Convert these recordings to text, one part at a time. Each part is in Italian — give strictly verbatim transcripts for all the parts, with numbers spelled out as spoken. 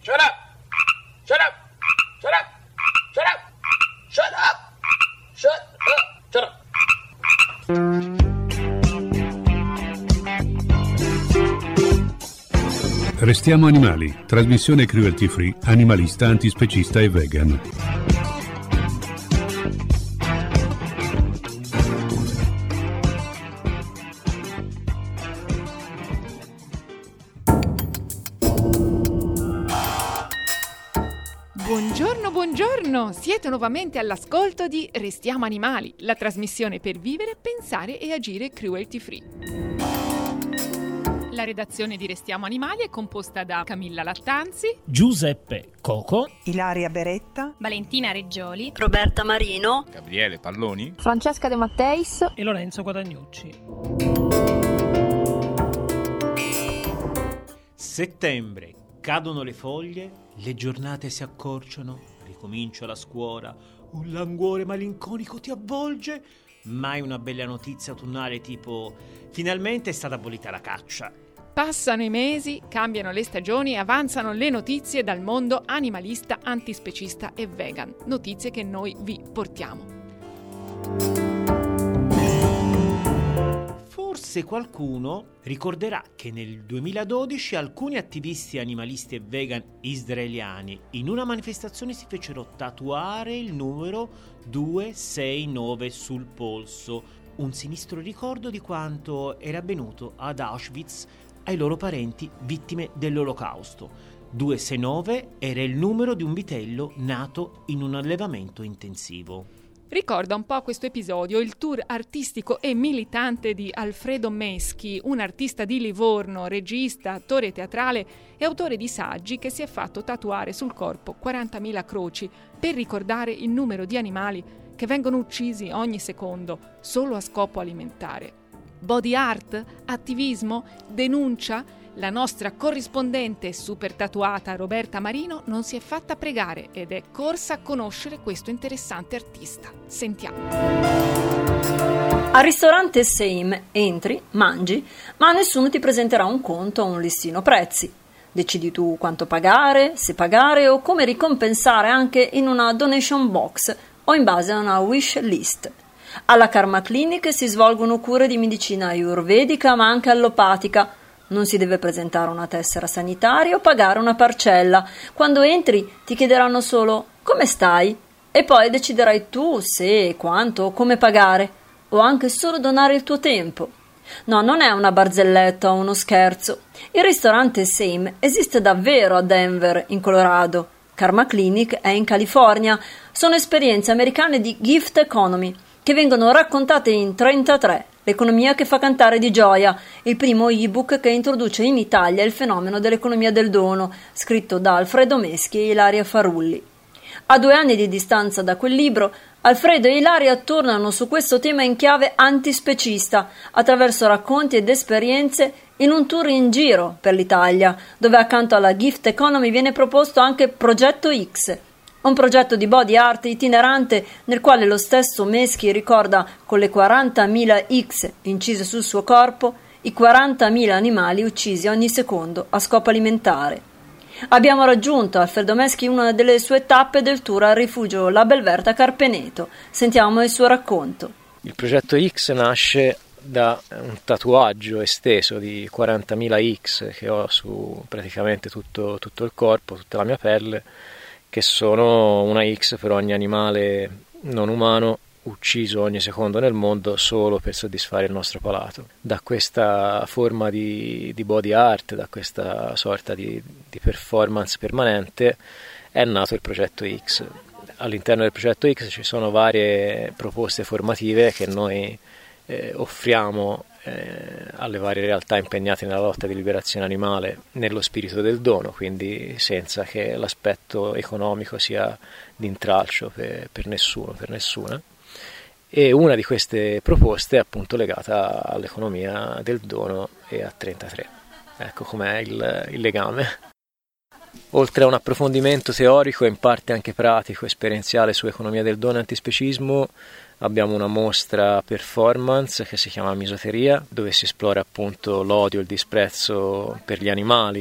Shut up! Shut up! Shut up! Shut up! Shut up! Shut up! Shut up! Restiamo animali, trasmissione cruelty free, animalista, antispecista e vegan. Buongiorno, buongiorno! Siete nuovamente all'ascolto di Restiamo Animali, la trasmissione per vivere, pensare e agire cruelty free. La redazione di Restiamo Animali è composta da Camilla Lattanzi, Giuseppe Coco, Ilaria Beretta, Valentina Reggioli, Roberta Marino, Gabriele Palloni, Francesca De Matteis e Lorenzo Guadagnucci. Settembre, cadono le foglie, le giornate si accorciano, ricomincia la scuola, un languore malinconico ti avvolge, mai una bella notizia autunnale tipo finalmente è stata abolita la caccia. passano i mesi, cambiano le stagioni e avanzano le notizie dal mondo animalista, antispecista e vegan, notizie che noi vi portiamo. Forse qualcuno ricorderà che nel duemiladodici alcuni attivisti animalisti e vegan israeliani in una manifestazione si fecero tatuare il numero duecentosessantanove sul polso, un sinistro ricordo di quanto era avvenuto ad Auschwitz ai loro parenti vittime dell'Olocausto. duecentosessantanove era il numero di un vitello nato in un allevamento intensivo. Ricorda un po' questo episodio il tour artistico e militante di Alfredo Meschi, un artista di Livorno, regista, attore teatrale e autore di saggi che si è fatto tatuare sul corpo quarantamila croci per ricordare il numero di animali che vengono uccisi ogni secondo solo a scopo alimentare. Body art? Attivismo? Denuncia? La nostra corrispondente super tatuata Roberta Marino non si è fatta pregare ed è corsa a conoscere questo interessante artista. Sentiamo. Al ristorante Same entri, mangi, ma nessuno ti presenterà un conto o un listino prezzi. Decidi tu quanto pagare, se pagare o come ricompensare anche in una donation box o in base a una wish list. Alla Karma Clinic si svolgono cure di medicina ayurvedica ma anche allopatica. Non si deve presentare una tessera sanitaria o pagare una parcella. Quando entri ti chiederanno solo «come stai?» e poi deciderai tu se, quanto o come pagare, o anche solo donare il tuo tempo. No, non è una barzelletta o uno scherzo. Il ristorante Same esiste davvero a Denver, in Colorado. Karma Clinic è in California. Sono esperienze americane di gift economy che vengono raccontate in trentatré. L'economia che fa cantare di gioia, il primo ebook che introduce in Italia il fenomeno dell'economia del dono, scritto da Alfredo Meschi e Ilaria Farulli. A due anni di distanza da quel libro, Alfredo e Ilaria tornano su questo tema in chiave antispecista, attraverso racconti ed esperienze in un tour in giro per l'Italia, dove accanto alla gift economy viene proposto anche Progetto X, un progetto di body art itinerante nel quale lo stesso Meschi ricorda con le quarantamila X incise sul suo corpo i quarantamila animali uccisi ogni secondo a scopo alimentare. Abbiamo raggiunto Alfredo Meschi in una delle sue tappe del tour al rifugio La Belverta Carpeneto. Sentiamo il suo racconto. Il progetto X nasce da un tatuaggio esteso di quarantamila X che ho su praticamente tutto, tutto il corpo, tutta la mia pelle, che sono una X per ogni animale non umano ucciso ogni secondo nel mondo solo per soddisfare il nostro palato. Da questa forma di, di body art, da questa sorta di, di performance permanente è nato il progetto X. All'interno del progetto X ci sono varie proposte formative che noi eh, offriamo Eh, alle varie realtà impegnate nella lotta di liberazione animale nello spirito del dono, quindi senza che l'aspetto economico sia d'intralcio per, per nessuno, per nessuna. E una di queste proposte è appunto legata all'economia del dono e a trentatré. Ecco com'è il, il legame. Oltre a un approfondimento teorico e in parte anche pratico, esperienziale su economia del dono e antispecismo, abbiamo una mostra performance che si chiama Misoteria, dove si esplora appunto l'odio, il disprezzo per gli animali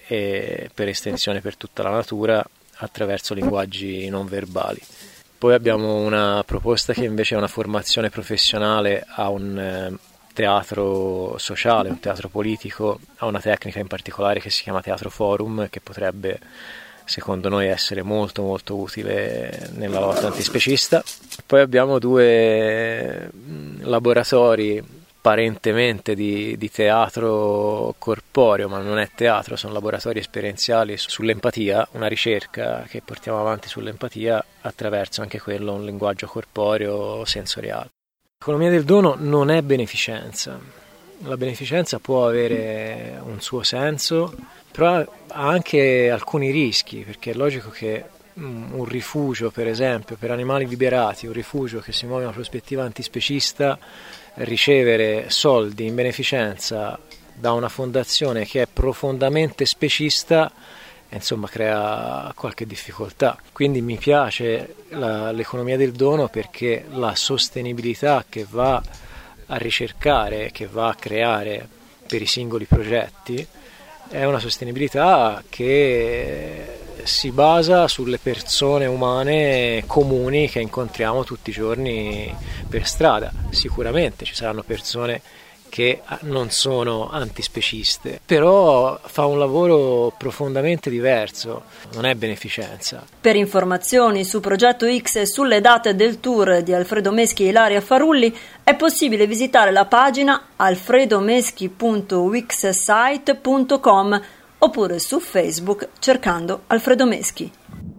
e per estensione per tutta la natura attraverso linguaggi non verbali. Poi abbiamo una proposta che invece è una formazione professionale a un eh, teatro sociale, un teatro politico, a una tecnica in particolare che si chiama teatro forum, che potrebbe secondo noi essere molto molto utile nella lotta antispecista. Poi abbiamo due laboratori apparentemente di, di teatro corporeo, ma non è teatro, sono laboratori esperienziali sull'empatia, una ricerca che portiamo avanti sull'empatia attraverso anche quello un linguaggio corporeo sensoriale. L'economia del dono non è beneficenza, la beneficenza può avere un suo senso, però ha anche alcuni rischi, perché è logico che un rifugio, per esempio, per animali liberati, un rifugio che si muove in una prospettiva antispecista, ricevere soldi in beneficenza da una fondazione che è profondamente specista, insomma, crea qualche difficoltà. Quindi mi piace la, l'economia del dono perché la sostenibilità che va a ricercare, che va a creare per i singoli progetti, è una sostenibilità che si basa sulle persone umane comuni che incontriamo tutti i giorni per strada. Sicuramente ci saranno persone che non sono antispeciste, però fa un lavoro profondamente diverso, non è beneficenza. Per informazioni su Progetto X e sulle date del tour di Alfredo Meschi e Ilaria Farulli è possibile visitare la pagina alfredomeschi punto wixsite punto com oppure su Facebook cercando Alfredo Meschi.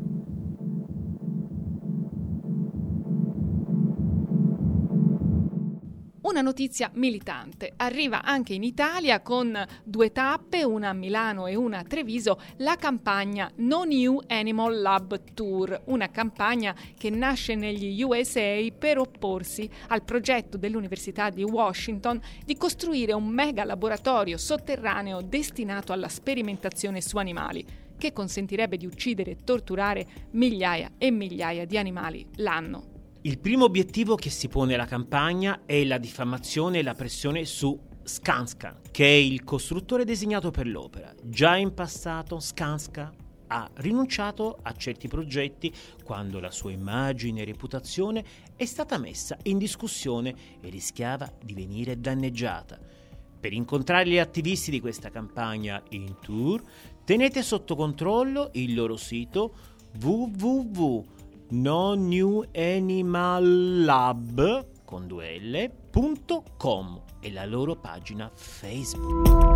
Una notizia militante. Arriva anche in Italia con due tappe, una a Milano e una a Treviso, la campagna No New Animal Lab Tour, una campagna che nasce negli U S A per opporsi al progetto dell'Università di Washington di costruire un mega laboratorio sotterraneo destinato alla sperimentazione su animali, che consentirebbe di uccidere e torturare migliaia e migliaia di animali l'anno. Il primo obiettivo che si pone la campagna è la diffamazione e la pressione su Skanska, che è il costruttore designato per l'opera. Già in passato Skanska ha rinunciato a certi progetti quando la sua immagine e reputazione è stata messa in discussione e rischiava di venire danneggiata. Per incontrare gli attivisti di questa campagna in tour, tenete sotto controllo il loro sito w w w punto no new animal lab con due l punto com e la loro pagina Facebook.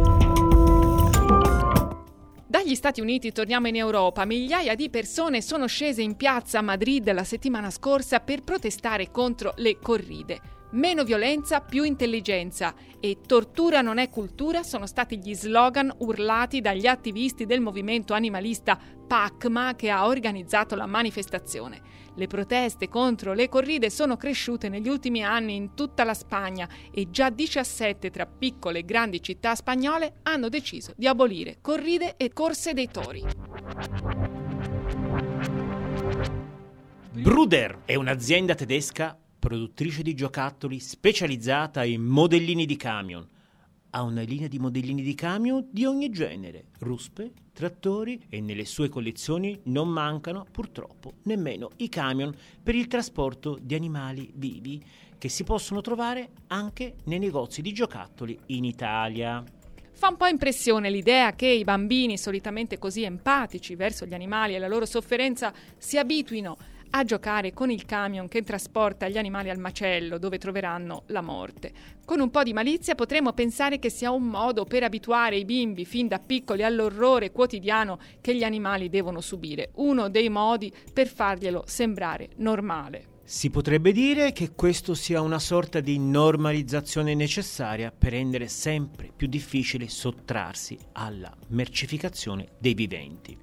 Dagli Stati Uniti torniamo in Europa. Migliaia di persone sono scese in piazza a Madrid la settimana scorsa per protestare contro le corride. Meno violenza, più intelligenza e tortura non è cultura sono stati gli slogan urlati dagli attivisti del movimento animalista PACMA che ha organizzato la manifestazione. Le proteste contro le corride sono cresciute negli ultimi anni in tutta la Spagna e già diciassette tra piccole e grandi città spagnole hanno deciso di abolire corride e corse dei tori. Bruder è un'azienda tedesca produttrice di giocattoli specializzata in modellini di camion. Ha una linea di modellini di camion di ogni genere, ruspe, trattori e nelle sue collezioni non mancano purtroppo nemmeno i camion per il trasporto di animali vivi che si possono trovare anche nei negozi di giocattoli in Italia. Fa un po' impressione l'idea che i bambini, solitamente così empatici verso gli animali e la loro sofferenza, si abituino a giocare con il camion che trasporta gli animali al macello, dove troveranno la morte. Con un po' di malizia potremmo pensare che sia un modo per abituare i bimbi fin da piccoli all'orrore quotidiano che gli animali devono subire, uno dei modi per farglielo sembrare normale. Si potrebbe dire che questo sia una sorta di normalizzazione necessaria per rendere sempre più difficile sottrarsi alla mercificazione dei viventi.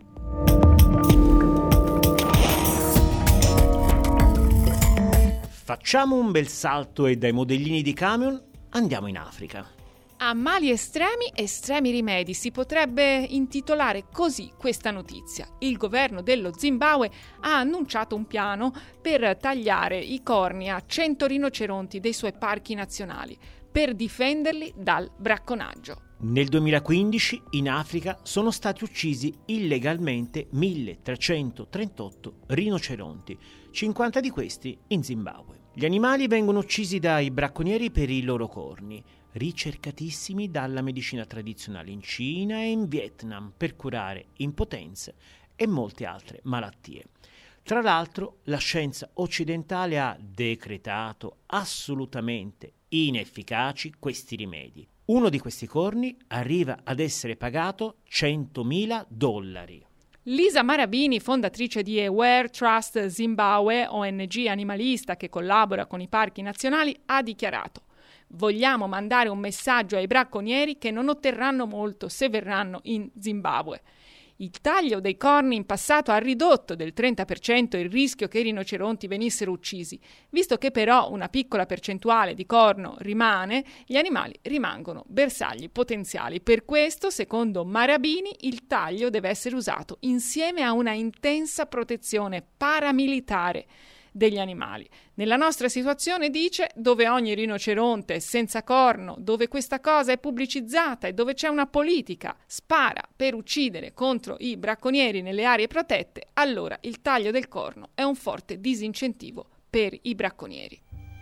Facciamo un bel salto e dai modellini di camion andiamo in Africa. A mali estremi, estremi rimedi, si potrebbe intitolare così questa notizia. Il governo dello Zimbabwe ha annunciato un piano per tagliare i corni a cento rinoceronti dei suoi parchi nazionali, per difenderli dal bracconaggio. Nel duemilaquindici in Africa sono stati uccisi illegalmente milletrecentotrentotto rinoceronti, cinquanta di questi in Zimbabwe. Gli animali vengono uccisi dai bracconieri per i loro corni, ricercatissimi dalla medicina tradizionale in Cina e in Vietnam per curare impotenze e molte altre malattie. Tra l'altro, la scienza occidentale ha decretato assolutamente inefficaci questi rimedi. Uno di questi corni arriva ad essere pagato centomila dollari. Lisa Marabini, fondatrice di Aware Trust Zimbabwe, O N G animalista che collabora con i parchi nazionali, ha dichiarato: vogliamo mandare un messaggio ai bracconieri che non otterranno molto se verranno in Zimbabwe. Il taglio dei corni in passato ha ridotto del trenta per cento il rischio che i rinoceronti venissero uccisi. Visto che però una piccola percentuale di corno rimane, gli animali rimangono bersagli potenziali. Per questo, secondo Marabini, il taglio deve essere usato insieme a una intensa protezione paramilitare degli animali. Nella nostra situazione, dice, dove ogni rinoceronte è senza corno, dove questa cosa è pubblicizzata e dove c'è una politica spara per uccidere contro i bracconieri nelle aree protette, allora il taglio del corno è un forte disincentivo per i bracconieri.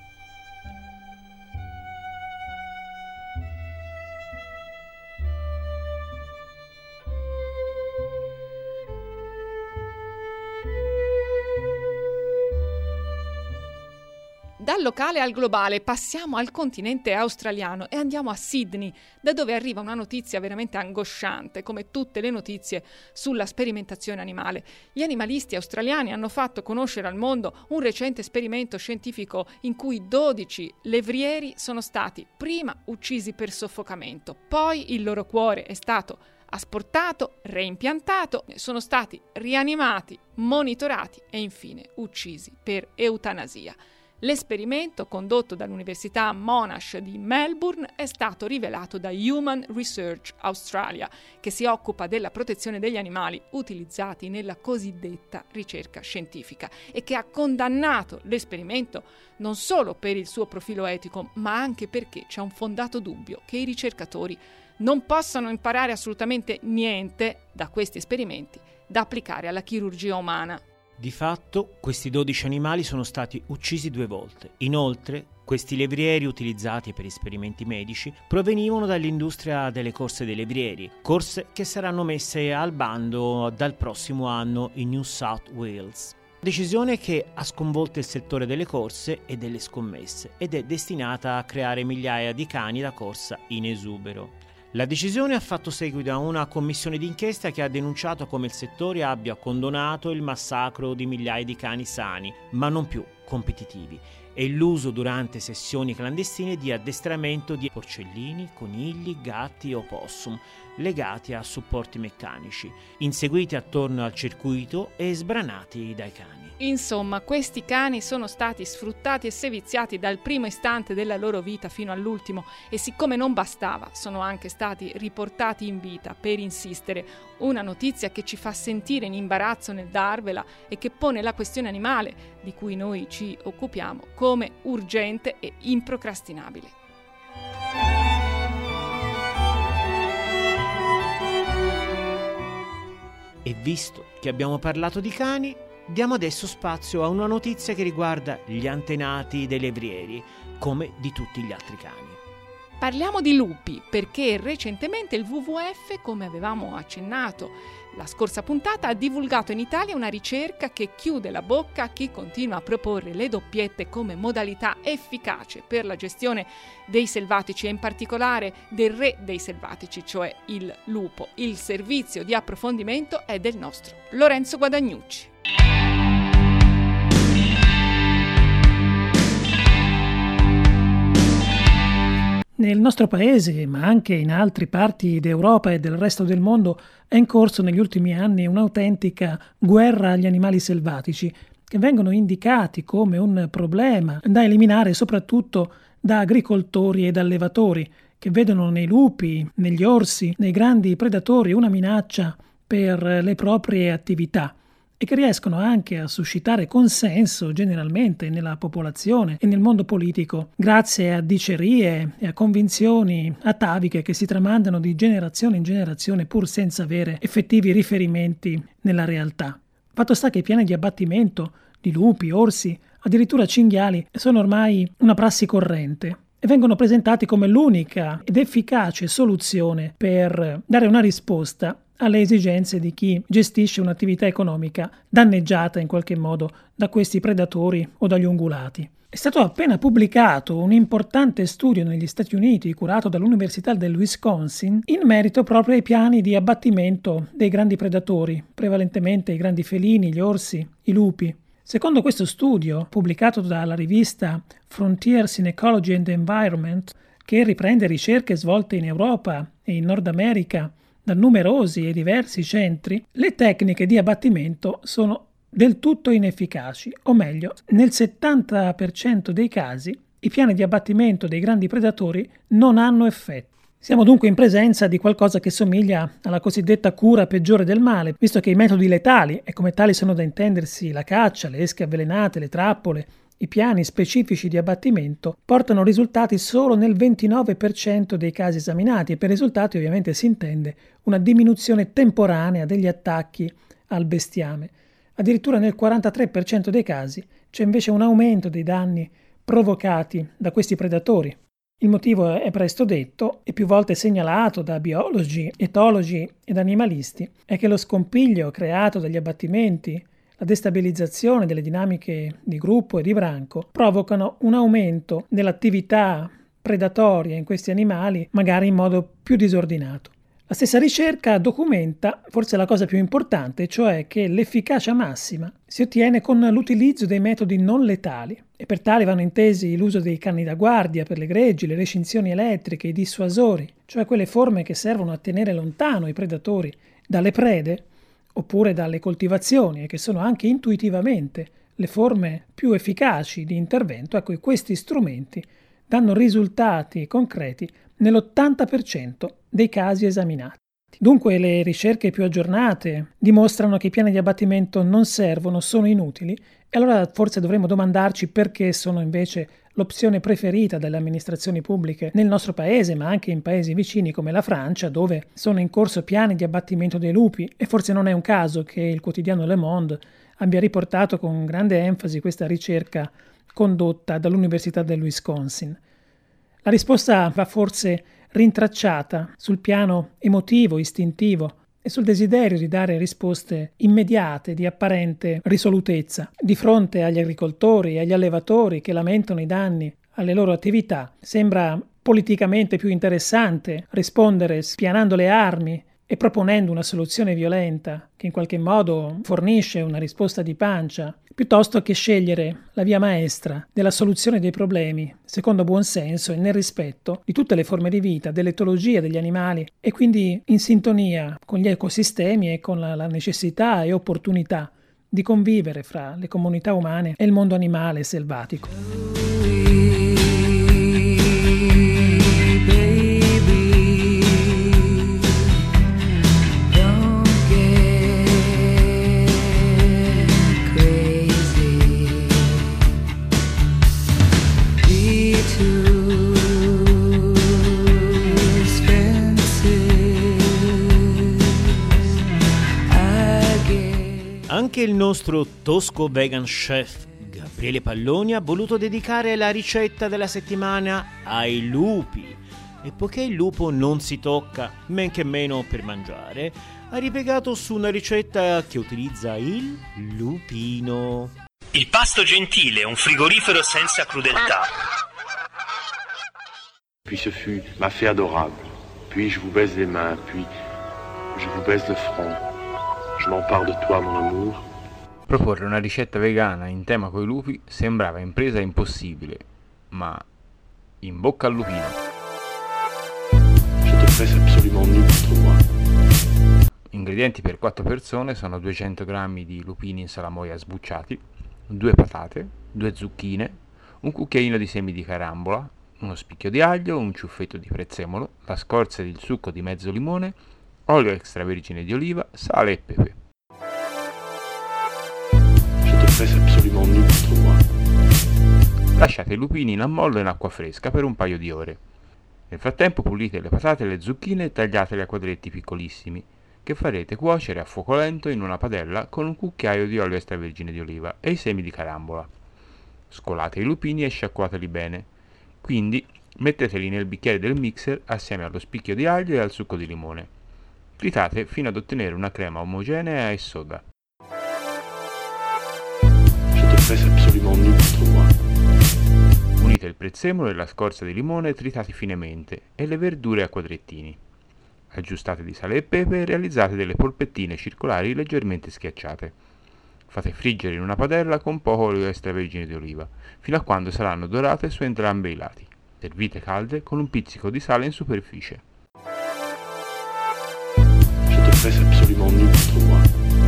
Dal locale al globale passiamo al continente australiano e andiamo a Sydney, da dove arriva una notizia veramente angosciante, come tutte le notizie sulla sperimentazione animale. Gli animalisti australiani hanno fatto conoscere al mondo un recente esperimento scientifico in cui dodici levrieri sono stati prima uccisi per soffocamento, poi il loro cuore è stato asportato, reimpiantato, sono stati rianimati, monitorati e infine uccisi per eutanasia. L'esperimento, condotto dall'Università Monash di Melbourne, è stato rivelato da Human Research Australia, che si occupa della protezione degli animali utilizzati nella cosiddetta ricerca scientifica e che ha condannato l'esperimento non solo per il suo profilo etico, ma anche perché c'è un fondato dubbio che i ricercatori non possano imparare assolutamente niente da questi esperimenti da applicare alla chirurgia umana. Di fatto, questi dodici animali sono stati uccisi due volte. Inoltre, questi levrieri utilizzati per esperimenti medici provenivano dall'industria delle corse dei levrieri, corse che saranno messe al bando dal prossimo anno in New South Wales. Decisione che ha sconvolto il settore delle corse e delle scommesse ed è destinata a creare migliaia di cani da corsa in esubero. La decisione ha fatto seguito a una commissione d'inchiesta che ha denunciato come il settore abbia condonato il massacro di migliaia di cani sani, ma non più competitivi, e l'uso durante sessioni clandestine di addestramento di porcellini, conigli, gatti o opossum, legati a supporti meccanici, inseguiti attorno al circuito e sbranati dai cani. Insomma, questi cani sono stati sfruttati e seviziati dal primo istante della loro vita fino all'ultimo e siccome non bastava, sono anche stati riportati in vita per insistere. Una notizia che ci fa sentire in imbarazzo nel darvela e che pone la questione animale, di cui noi ci occupiamo, come urgente e improcrastinabile. E visto che abbiamo parlato di cani, diamo adesso spazio a una notizia che riguarda gli antenati dei levrieri, come di tutti gli altri cani. Parliamo di lupi perché recentemente il W W F, come avevamo accennato la scorsa puntata, ha divulgato in Italia una ricerca che chiude la bocca a chi continua a proporre le doppiette come modalità efficace per la gestione dei selvatici e in particolare del re dei selvatici, cioè il lupo. Il servizio di approfondimento è del nostro Lorenzo Guadagnucci. Nel nostro paese, ma anche in altre parti d'Europa e del resto del mondo, è in corso negli ultimi anni un'autentica guerra agli animali selvatici, che vengono indicati come un problema da eliminare soprattutto da agricoltori ed allevatori, che vedono nei lupi, negli orsi, nei grandi predatori una minaccia per le proprie attività. e che riescono anche a suscitare consenso generalmente nella popolazione e nel mondo politico grazie a dicerie e a convinzioni ataviche che si tramandano di generazione in generazione pur senza avere effettivi riferimenti nella realtà. Fatto sta che i piani di abbattimento di lupi, orsi, addirittura cinghiali sono ormai una prassi corrente e vengono presentati come l'unica ed efficace soluzione per dare una risposta alle esigenze di chi gestisce un'attività economica danneggiata in qualche modo da questi predatori o dagli ungulati. È stato appena pubblicato un importante studio negli Stati Uniti curato dall'Università del Wisconsin in merito proprio ai piani di abbattimento dei grandi predatori, prevalentemente i grandi felini, gli orsi, i lupi. Secondo questo studio, pubblicato dalla rivista Frontiers in Ecology and Environment, che riprende ricerche svolte in Europa e in Nord America da numerosi e diversi centri, le tecniche di abbattimento sono del tutto inefficaci, o meglio, nel settanta per cento dei casi i piani di abbattimento dei grandi predatori non hanno effetto. Siamo dunque in presenza di qualcosa che somiglia alla cosiddetta cura peggiore del male, visto che i metodi letali, e come tali sono da intendersi la caccia, le esche avvelenate, le trappole, i piani specifici di abbattimento, portano risultati solo nel ventinove per cento dei casi esaminati e per risultati ovviamente si intende una diminuzione temporanea degli attacchi al bestiame. Addirittura nel quarantatré per cento dei casi c'è invece un aumento dei danni provocati da questi predatori. Il motivo è presto detto e più volte segnalato da biologi, etologi ed animalisti, è che lo scompiglio creato dagli abbattimenti, la destabilizzazione delle dinamiche di gruppo e di branco provocano un aumento dell'attività predatoria in questi animali, magari in modo più disordinato. La stessa ricerca documenta forse la cosa più importante, cioè che l'efficacia massima si ottiene con l'utilizzo dei metodi non letali e per tale vanno intesi l'uso dei canni da guardia per le greggi, le recinzioni elettriche, i dissuasori, cioè quelle forme che servono a tenere lontano i predatori dalle prede oppure dalle coltivazioni e che sono anche intuitivamente le forme più efficaci di intervento. Ecco, questi strumenti danno risultati concreti nell'ottanta per cento dei casi esaminati. Dunque le ricerche più aggiornate dimostrano che i piani di abbattimento non servono, sono inutili, e allora forse dovremmo domandarci perché sono invece l'opzione preferita dalle amministrazioni pubbliche nel nostro paese, ma anche in paesi vicini come la Francia, dove sono in corso piani di abbattimento dei lupi, e forse non è un caso che il quotidiano Le Monde abbia riportato con grande enfasi questa ricerca condotta dall'Università del Wisconsin. La risposta va forse rintracciata sul piano emotivo, istintivo e sul desiderio di dare risposte immediate, di apparente risolutezza. Di fronte agli agricoltori e agli allevatori che lamentano i danni alle loro attività, sembra politicamente più interessante rispondere spianando le armi e proponendo una soluzione violenta che in qualche modo fornisce una risposta di pancia, piuttosto che scegliere la via maestra della soluzione dei problemi, secondo buon senso e nel rispetto di tutte le forme di vita, dell'etologia degli animali e quindi in sintonia con gli ecosistemi e con la, la necessità e opportunità di convivere fra le comunità umane e il mondo animale selvatico. Anche il nostro tosco vegan chef Gabriele Palloni ha voluto dedicare la ricetta della settimana ai lupi. E poiché il lupo non si tocca, men che meno per mangiare, ha ripiegato su una ricetta che utilizza il lupino. Il pasto gentile, un frigorifero senza crudeltà. Puis ce fut ma fée adorable. Puis je vous baise les mains, puis je vous baise le front. Je m'empare de toi, mon amour. Proporre una ricetta vegana in tema coi lupi sembrava impresa impossibile, ma in bocca al lupino. Je te presse absolument nu contre moi. Ingredienti per quattro persone sono duecento grammi di lupini in salamoia sbucciati, due patate, due zucchine, un cucchiaino di semi di carambola, uno spicchio di aglio, un ciuffetto di prezzemolo, la scorza ed il succo di mezzo limone, olio extravergine di oliva, sale e pepe. absolument nul contre moi. Lasciate i lupini in ammollo in acqua fresca per un paio di ore. Nel frattempo pulite le patate e le zucchine e tagliatele a quadretti piccolissimi, che farete cuocere a fuoco lento in una padella con un cucchiaio di olio extravergine di oliva e i semi di carambola. Scolate i lupini e sciacquateli bene. Quindi metteteli nel bicchiere del mixer assieme allo spicchio di aglio e al succo di limone. Tritate fino ad ottenere una crema omogenea e soda. Je te presse absolument nul contre moi. Unite il prezzemolo e la scorza di limone tritati finemente e le verdure a quadrettini. Aggiustate di sale e pepe e realizzate delle polpettine circolari leggermente schiacciate. Fate friggere in una padella con poco olio extravergine di oliva, fino a quando saranno dorate su entrambi i lati. Servite calde con un pizzico di sale in superficie. Je te presse absolument nul contre moi.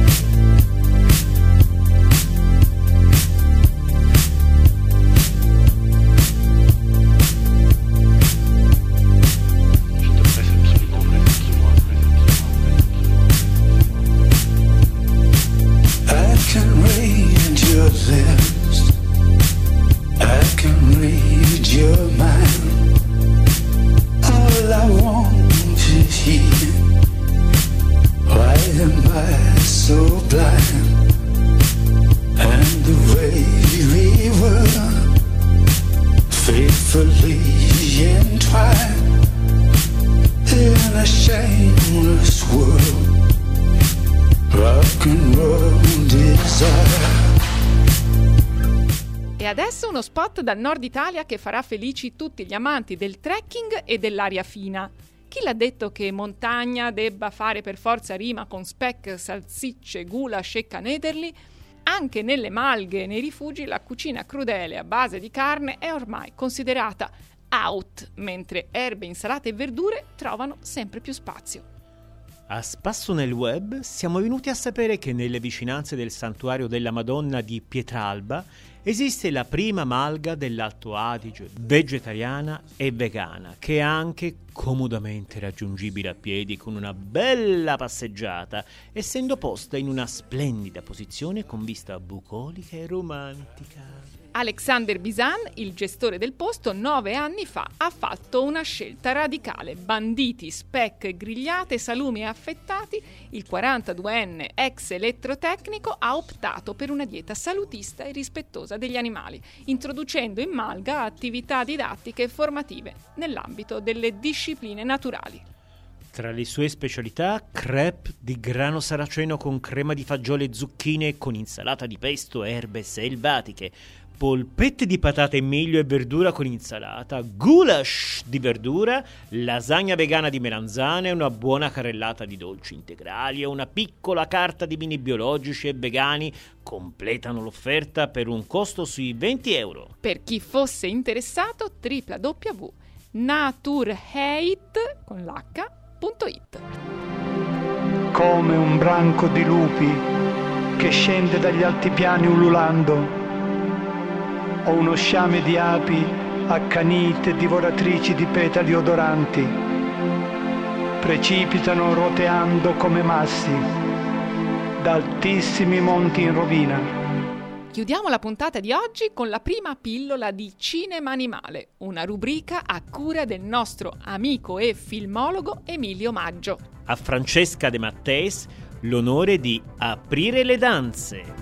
E adesso uno spot dal nord Italia che farà felici tutti gli amanti del trekking e dell'aria fina. Chi l'ha detto che montagna debba fare per forza rima con speck, salsicce, goulash e canederli? Anche nelle malghe e nei rifugi la cucina crudele a base di carne è ormai considerata out, mentre erbe, insalate e verdure trovano sempre più spazio. A spasso nel web siamo venuti a sapere che nelle vicinanze del santuario della Madonna di Pietralba esiste la prima malga dell'Alto Adige vegetariana e vegana, che è anche comodamente raggiungibile a piedi con una bella passeggiata, essendo posta in una splendida posizione con vista bucolica e romantica. Alexander Bisan, il gestore del posto, nove anni fa ha fatto una scelta radicale. Banditi, speck, grigliate, salumi e affettati, il quarantaduenne ex elettrotecnico ha optato per una dieta salutista e rispettosa degli animali, introducendo in malga attività didattiche e formative nell'ambito delle discipline naturali. Tra le sue specialità, crepe di grano saraceno con crema di fagioli e zucchine con insalata di pesto e erbe selvatiche, polpette di patate e miglio e verdura con insalata, goulash di verdura, lasagna vegana di melanzane, una buona carrellata di dolci integrali e una piccola carta di vini biologici e vegani completano l'offerta per un costo sui venti euro. Per chi fosse interessato, w w w punto naturheit con l'H punto it. Come un branco di lupi che scende dagli altipiani ululando, o uno sciame di api accanite divoratrici di petali odoranti, precipitano roteando come massi da altissimi monti in rovina. Chiudiamo la puntata di oggi con la prima pillola di Cinema Animale, una rubrica a cura del nostro amico e filmologo Emilio Maggio. A Francesca De Matteis l'onore di aprire le danze.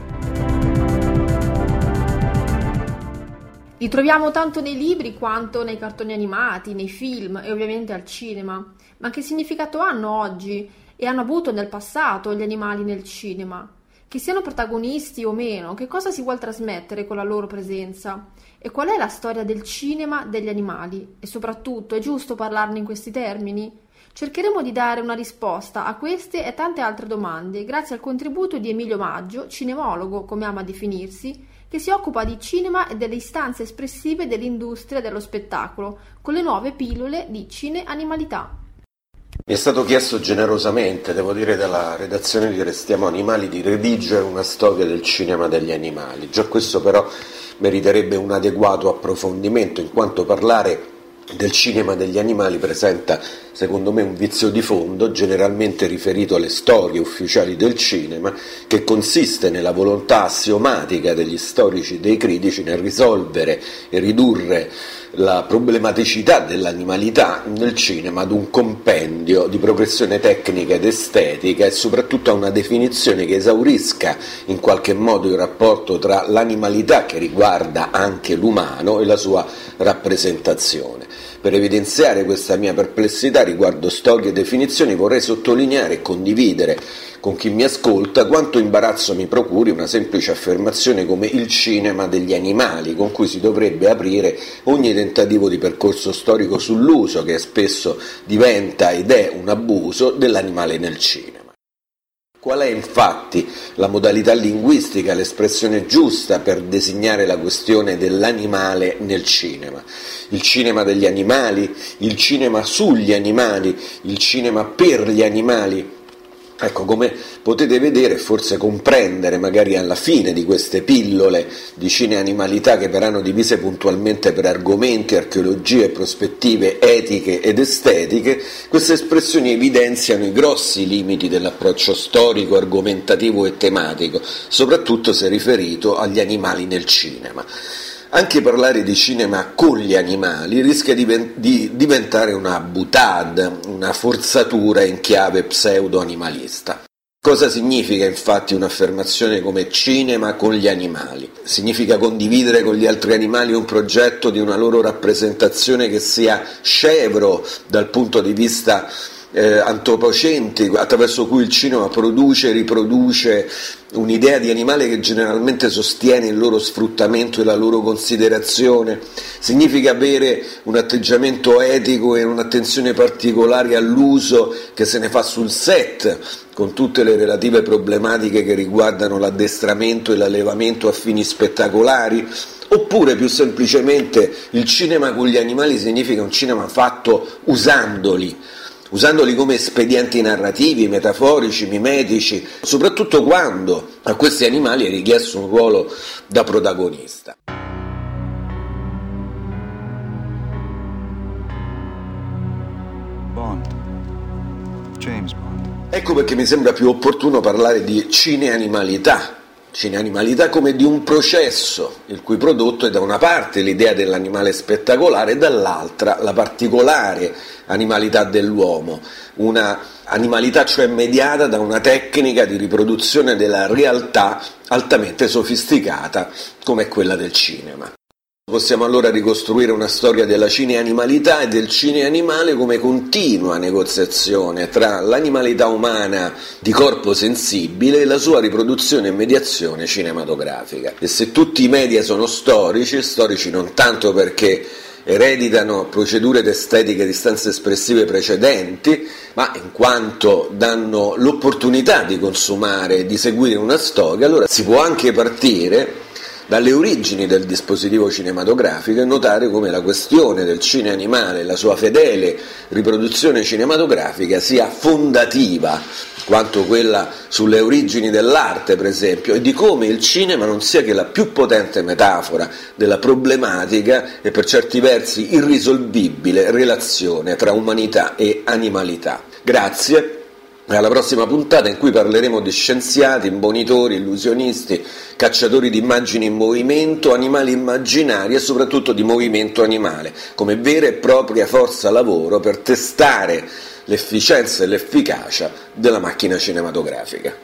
Li troviamo tanto nei libri quanto nei cartoni animati, nei film e ovviamente al cinema. Ma che significato hanno oggi e hanno avuto nel passato gli animali nel cinema? Che siano protagonisti o meno, che cosa si vuol trasmettere con la loro presenza? E qual è la storia del cinema degli animali? E soprattutto, è giusto parlarne in questi termini? Cercheremo di dare una risposta a queste e tante altre domande grazie al contributo di Emilio Maggio, cinemologo, come ama definirsi, che si occupa di cinema e delle istanze espressive dell'industria dello spettacolo, con le nuove pillole di Cineanimalità. Mi è stato chiesto generosamente, devo dire, dalla redazione di Restiamo Animali di redigere una storia del cinema degli animali. Già questo però meriterebbe un adeguato approfondimento, in quanto parlare del cinema degli animali presenta, secondo me, un vizio di fondo generalmente riferito alle storie ufficiali del cinema, che consiste nella volontà assiomatica degli storici e dei critici nel risolvere e ridurre la problematicità dell'animalità nel cinema ad un compendio di progressione tecnica ed estetica e soprattutto a una definizione che esaurisca in qualche modo il rapporto tra l'animalità, che riguarda anche l'umano, e la sua rappresentazione. Per evidenziare questa mia perplessità riguardo storie e definizioni, vorrei sottolineare e condividere con chi mi ascolta quanto imbarazzo mi procuri una semplice affermazione come il cinema degli animali, con cui si dovrebbe aprire ogni tentativo di percorso storico sull'uso, che spesso diventa ed è un abuso, dell'animale nel cinema. Qual è infatti la modalità linguistica, l'espressione giusta per designare la questione dell'animale nel cinema? Il cinema degli animali? Il cinema sugli animali? Il cinema per gli animali? Ecco, come potete vedere e forse comprendere, magari alla fine di queste pillole di cineanimalità che verranno divise puntualmente per argomenti, archeologie, prospettive etiche ed estetiche, queste espressioni evidenziano i grossi limiti dell'approccio storico, argomentativo e tematico, soprattutto se riferito agli animali nel cinema. Anche parlare di cinema con gli animali rischia di, di diventare una boutade, una forzatura in chiave pseudo-animalista. Cosa significa infatti un'affermazione come cinema con gli animali? Significa condividere con gli altri animali un progetto di una loro rappresentazione che sia scevro dal punto di vista Eh, antropocentrico, attraverso cui il cinema produce e riproduce un'idea di animale che generalmente sostiene il loro sfruttamento e la loro considerazione. Significa avere un atteggiamento etico e un'attenzione particolare all'uso che se ne fa sul set, con tutte le relative problematiche che riguardano l'addestramento e l'allevamento a fini spettacolari. Oppure più semplicemente il cinema con gli animali significa un cinema fatto usandoli, usandoli come espedienti narrativi, metaforici, mimetici, soprattutto quando a questi animali è richiesto un ruolo da protagonista. Bond. James Bond. Ecco perché mi sembra più opportuno parlare di cineanimalità. Cineanimalità come di un processo, il cui prodotto è da una parte l'idea dell'animale spettacolare e dall'altra la particolare animalità dell'uomo, una animalità cioè mediata da una tecnica di riproduzione della realtà altamente sofisticata come quella del cinema. Possiamo allora ricostruire una storia della cineanimalità e del cineanimale come continua negoziazione tra l'animalità umana di corpo sensibile e la sua riproduzione e mediazione cinematografica. E se tutti i media sono storici, storici non tanto perché ereditano procedure ed estetiche di istanze espressive precedenti, ma in quanto danno l'opportunità di consumare e di seguire una storia, allora si può anche partire dalle origini del dispositivo cinematografico e notare come la questione del cineanimale e la sua fedele riproduzione cinematografica sia fondativa, quanto quella sulle origini dell'arte, per esempio, e di come il cinema non sia che la più potente metafora della problematica e per certi versi irrisolvibile relazione tra umanità e animalità. Grazie. Alla prossima puntata in cui parleremo di scienziati, imbonitori, illusionisti, cacciatori di immagini in movimento, animali immaginari e soprattutto di movimento animale, come vera e propria forza lavoro per testare l'efficienza e l'efficacia della macchina cinematografica.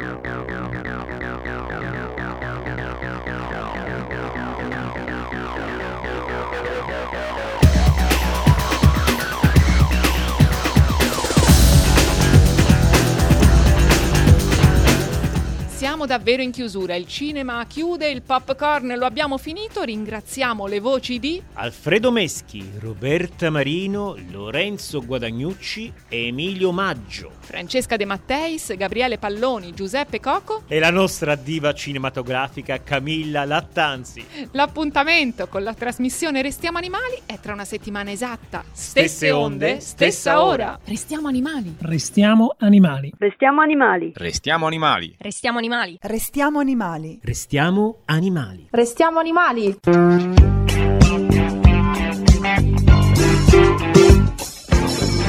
Siamo davvero in chiusura, il cinema chiude, il popcorn lo abbiamo finito, ringraziamo le voci di Alfredo Meschi, Roberta Marino, Lorenzo Guadagnucci e Emilio Maggio, Francesca De Matteis, Gabriele Palloni, Giuseppe Coco e la nostra diva cinematografica Camilla Lattanzi. L'appuntamento con la trasmissione Restiamo Animali è tra una settimana esatta. Stesse, Stesse onde, stessa ora. Restiamo animali. Restiamo animali. Restiamo animali. Restiamo animali. Restiamo animali. Restiamo animali. Restiamo animali. Restiamo animali.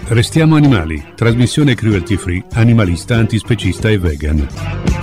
Restiamo animali, trasmissione cruelty free, animalista, antispecista e vegan.